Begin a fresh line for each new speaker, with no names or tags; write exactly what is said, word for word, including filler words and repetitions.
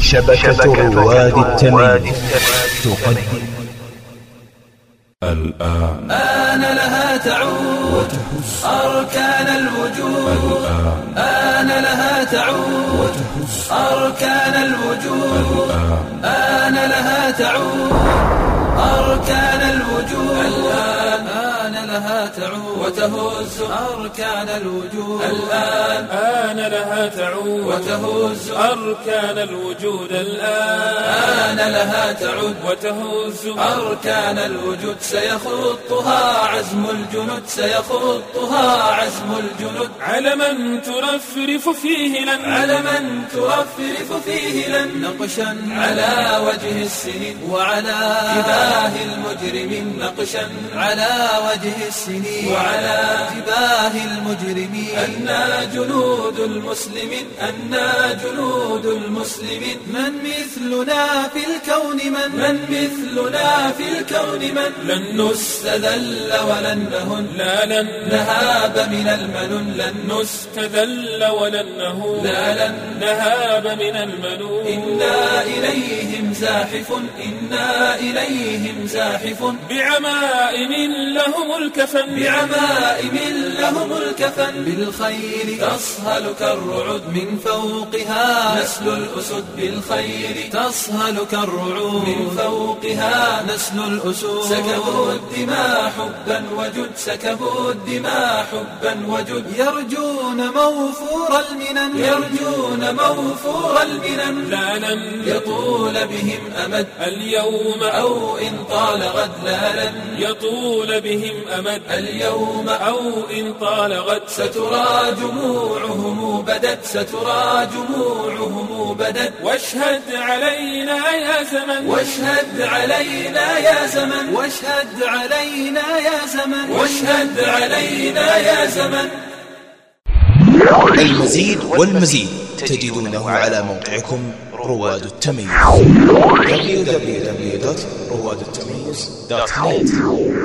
شبكة رواد التمييز تقدم.
الآن
آن لها تعود
وتهز
أركان الوجود.
الآن
آن لها تعود
وتهز
أركان الوجود.
الآن
آن لها تعود أركان الوجود. الآن آن لها تعود وتهز أركان الوجود. الآن
آن لها تعود
وتهز
أركان الوجود. الآن
آن لها تعود
وتهز
أركان الوجود. سيخطها عزم الجنود سيخطها عزم الجنود.
على من ترفرف فيه لن
على من ترفرف فيه لن نقشا على وجه السنين وعلى جباه المجرمين. نقشا على وجه السنين وعلى جباه المجرمين. أنا جنود المسلمين أنا جنود المسلمين. من مثلنا في الكون من من مثلنا في الكون من لن نستذل ولن نهن
لا لن
نهاب من المنون. لن
نستذل ولن نهون
لا لن
نهاب من المنون.
إنا إليهم زاحف إنا إليهم زاحف.
بعمائم لهم الكفن
بعمائم لهم الكفن. بالخير تصهل كالرعود من فوقها نسل الأسد. بالخير تصهل كالرعود من فوقها نسل الأسود. سكبوا الدماء حبا وجد سكبوا الدماء حبا وجد. يرجون موفور المنن يرجون موفور المنن.
لا لن
يطول بهم أمد
اليوم
أو إن طال غد. لا لن
يطول بهم أمد
اليوم
أو إن طال غد.
سترى جموعهم بدت سترى جموعهم بدت.
واشهد علينا يا زمن
واشهد علينا يا زمن واشهد علينا يا زمن واشهد علينا يا زمن.
المزيد والمزيد تجدونه على موقعكم رواد التمييز دبليو دبليو دبليو دوت رواد التمييز دوت نت.